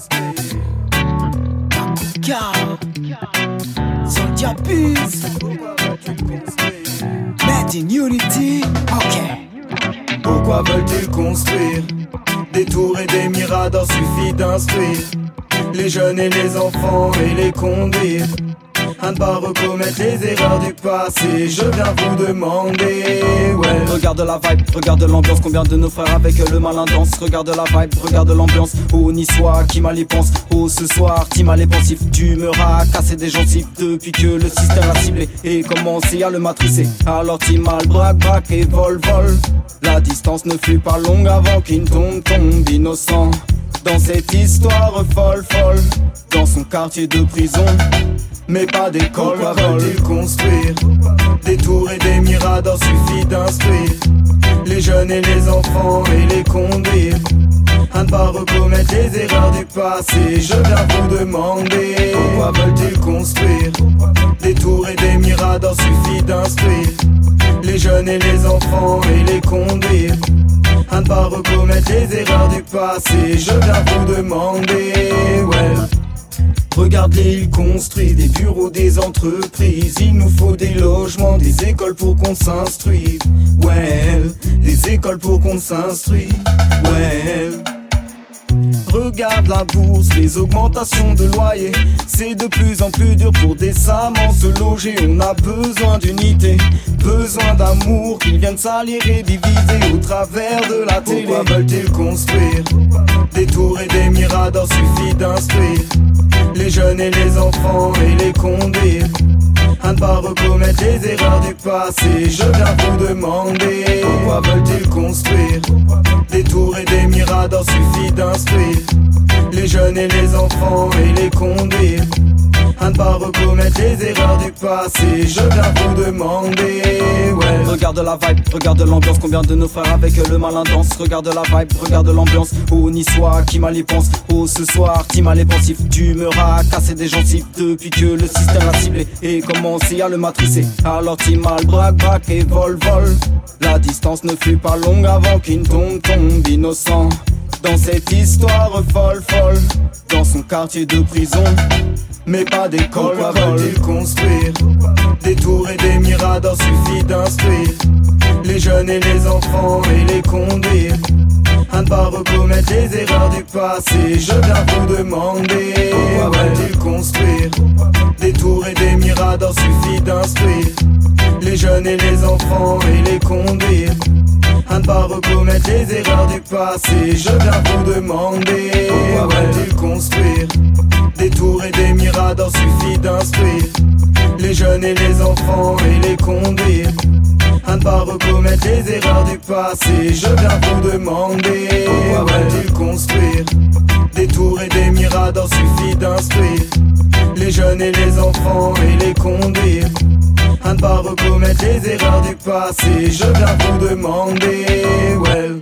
Soldier Beats, Made in Unity, ok. Pourquoi veulent-ils construire des tours et des miradors? Suffit d'instruire les jeunes et les enfants et les conduire à ne pas recommettre les erreurs du passé. Je viens vous demander, ouais. Regarde la vibe, regarde l'ambiance. Combien de nos frères avec le malin danse? Regarde la vibe, regarde l'ambiance. Oh niçois qui mal y pense. Oh ce soir qui mal est pensif. Tu me casser des gencives depuis que le système a ciblé et commencé à le matricer. Alors tu mal braque et vol. La distance ne fut pas longue avant qu'une tombe innocent dans cette histoire folle. Dans son quartier de prison, mais pas d'école. Pourquoi veulent-ils construire des tours et des miradors? Suffit d'instruire les jeunes et les enfants et les conduire à ne pas recommettre les erreurs du passé. Je viens vous demander, pourquoi veulent-ils construire des tours et des miradors? Suffit d'instruire les jeunes et les enfants et les conduire à ne pas recommettre les erreurs du passé. Je viens vous demander, ouais. Regardez, ils construisent des bureaux, des entreprises. Il nous faut des logements, des écoles pour qu'on s'instruise. Ouais, des écoles pour qu'on s'instruise. Ouais. Regarde la bourse, les augmentations de loyer. C'est de plus en plus dur pour décemment se loger. On a besoin d'unité, besoin d'amour qu'ils viennent salir et diviser au travers de la télé. Pourquoi veulent-ils construire des tours et des miradors? Suffit d'instruire les jeunes et les enfants et les conduire à ne pas recommettre les erreurs du passé. Je viens vous demander, pourquoi veulent-ils construire des tours et des miradors? Suffit d'instruire les jeunes et les enfants et les conduire à ne pas recommettre les erreurs du passé. Je viens vous demander, ouais. Regarde la vibe, regarde l'ambiance. Combien de nos frères avec le malin danse? Regarde la vibe, regarde l'ambiance. Oh niçois qui mal y pense. Oh ce soir qui mal est pensif. Tu me casser des gencives depuis que le système a ciblé et commencé à le matricer. Alors tu mal braque et vol. La distance ne fut pas longue avant qu'une tombe innocent dans cette histoire folle. Dans son quartier de prison, mais pas d'école. Pourquoi veulent-ils construire des tours et des miradors? Suffit d'instruire les jeunes et les enfants et les conduire à ne pas recommettre les erreurs du passé. Je viens vous demander, pourquoi veulent-ils construire des tours et des miradors? Suffit d'instruire les jeunes et les enfants et les conduire à ne pas recommettre les erreurs du passé. Je viens vous demander, pourquoi veulent-ils construire des tours et des miradors? Suffit d'instruire les jeunes et les enfants et les conduire à ne pas recommettre les erreurs du passé. Je viens vous demander, pourquoi veulent-ils construire des tours et des miradors? Suffit d'instruire les jeunes et les enfants et les conduire à ne pas recommettre les erreurs du passé. Je viens vous demander, ouais.